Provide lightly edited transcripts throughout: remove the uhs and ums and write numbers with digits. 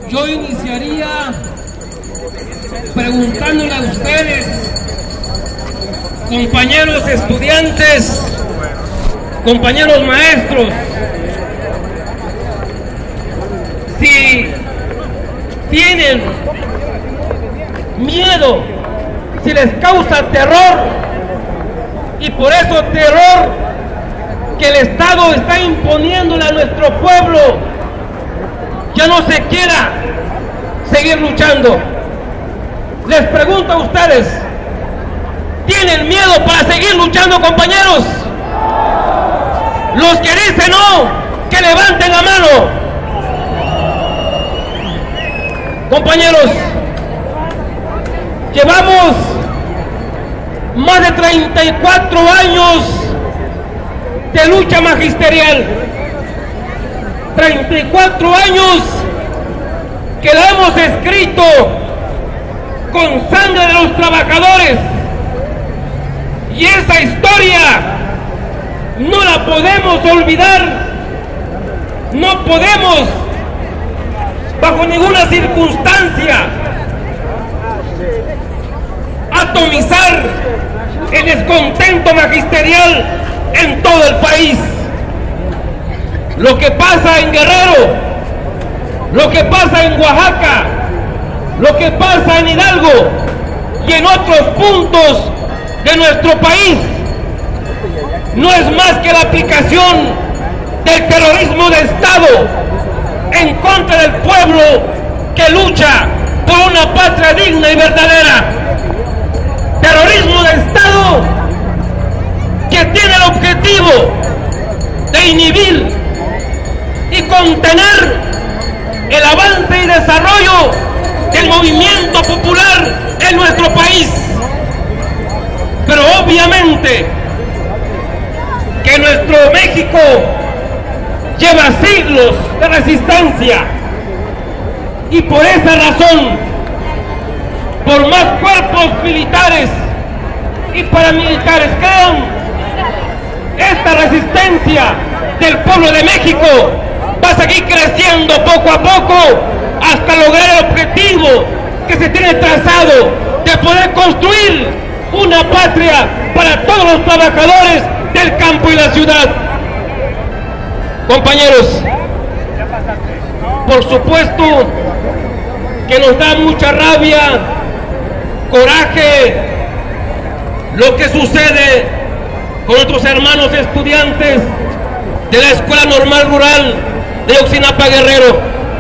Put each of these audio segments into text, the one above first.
Yo iniciaría preguntándole a ustedes, compañeros estudiantes, compañeros maestros, si tienen miedo, si les causa terror, y por eso terror que el Estado está imponiéndole a nuestro pueblo, ya no se quiera seguir luchando. Les pregunto a ustedes, ¿tienen miedo para seguir luchando, compañeros? Los que dicen no, que levanten la mano. Compañeros, llevamos más de 34 años de lucha magisterial, 34 años que la hemos escrito con sangre de los trabajadores, y esa historia no la podemos olvidar, no podemos bajo ninguna circunstancia atomizar el descontento magisterial en todo el país. Lo que pasa en Guerrero, lo que pasa en Oaxaca, lo que pasa en Hidalgo y en otros puntos de nuestro país no es más que la aplicación del terrorismo de Estado en contra del pueblo que lucha por una patria digna y verdadera. Terrorismo de Estado que tiene el objetivo de inhibir y contener el avance y desarrollo del movimiento popular en nuestro país. Pero obviamente que nuestro México lleva siglos de resistencia, y por esa razón, por más cuerpos militares y paramilitares crean, esta resistencia del pueblo de México va a seguir creciendo poco a poco hasta lograr el objetivo que se tiene trazado de poder construir una patria para todos los trabajadores del campo y la ciudad. Compañeros, por supuesto que nos da mucha rabia, coraje, lo que sucede con nuestros hermanos estudiantes de la Escuela Normal Rural de Oxinapa, Guerrero.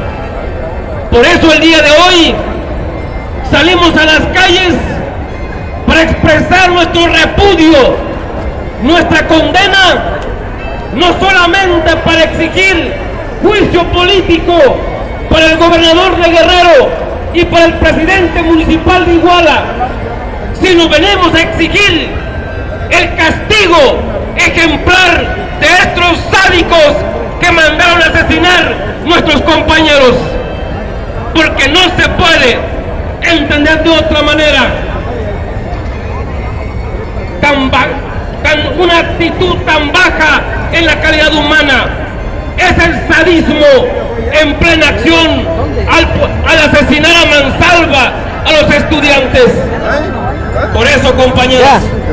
Por eso el día de hoy salimos a las calles para expresar nuestro repudio, nuestra condena, no solamente para exigir juicio político para el gobernador de Guerrero y para el presidente municipal de Iguala, sino venimos a exigir el castigo ejemplar de estos sádicos que mandaron a asesinar nuestros compañeros, porque no se puede entender de otra manera una actitud tan baja en la calidad humana. Es el sadismo en plena acción al asesinar a mansalva a los estudiantes. Por eso, compañeros,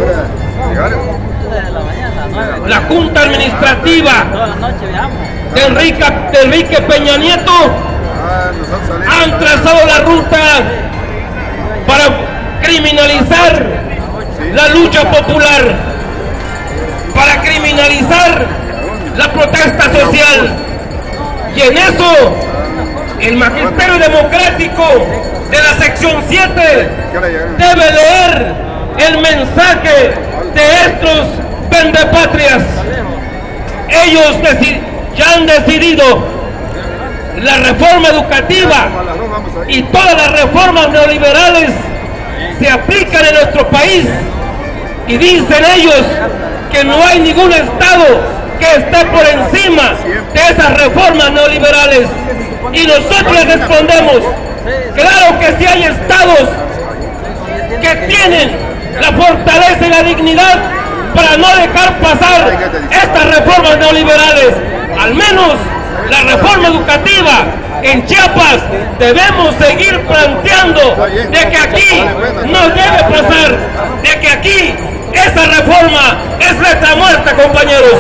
la Junta Administrativa de Enrique Peña Nieto han trazado la ruta para criminalizar la lucha popular, para criminalizar la protesta social, y en eso el Magisterio Democrático de la sección 7 debe leer el mensaje de estos vendepatrias. Ellos ya han decidido la reforma educativa y todas las reformas neoliberales se aplican en nuestro país, y dicen ellos que no hay ningún Estado que esté por encima de esas reformas neoliberales. Y nosotros les respondemos, claro que sí hay Estados que tienen la fortaleza y la dignidad para no dejar pasar estas reformas neoliberales. Al menos la reforma educativa en Chiapas debemos seguir planteando de que aquí no debe pasar, de que aquí esa reforma es letra muerta, compañeros.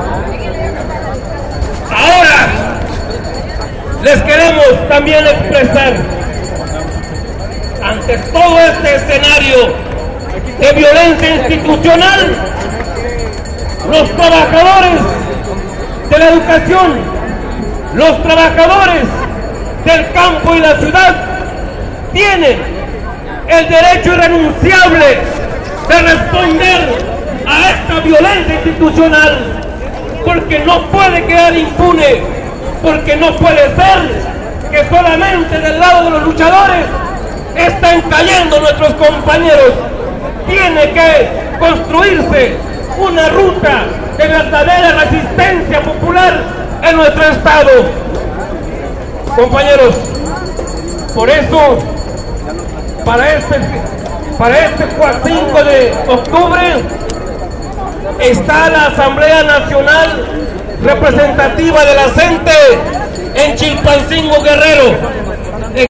Ahora les queremos también expresar, ante todo este escenario de violencia institucional, los trabajadores de la educación, los trabajadores del campo y la ciudad tienen el derecho irrenunciable de responder a esta violencia institucional, porque no puede quedar impune, porque no puede ser que solamente del lado de los luchadores estén cayendo nuestros compañeros. Tiene que construirse una ruta de verdadera resistencia popular en nuestro estado. Compañeros, por eso, para este 5 de octubre, está la Asamblea Nacional Representativa de la CENTE en Chilpancingo, Guerrero.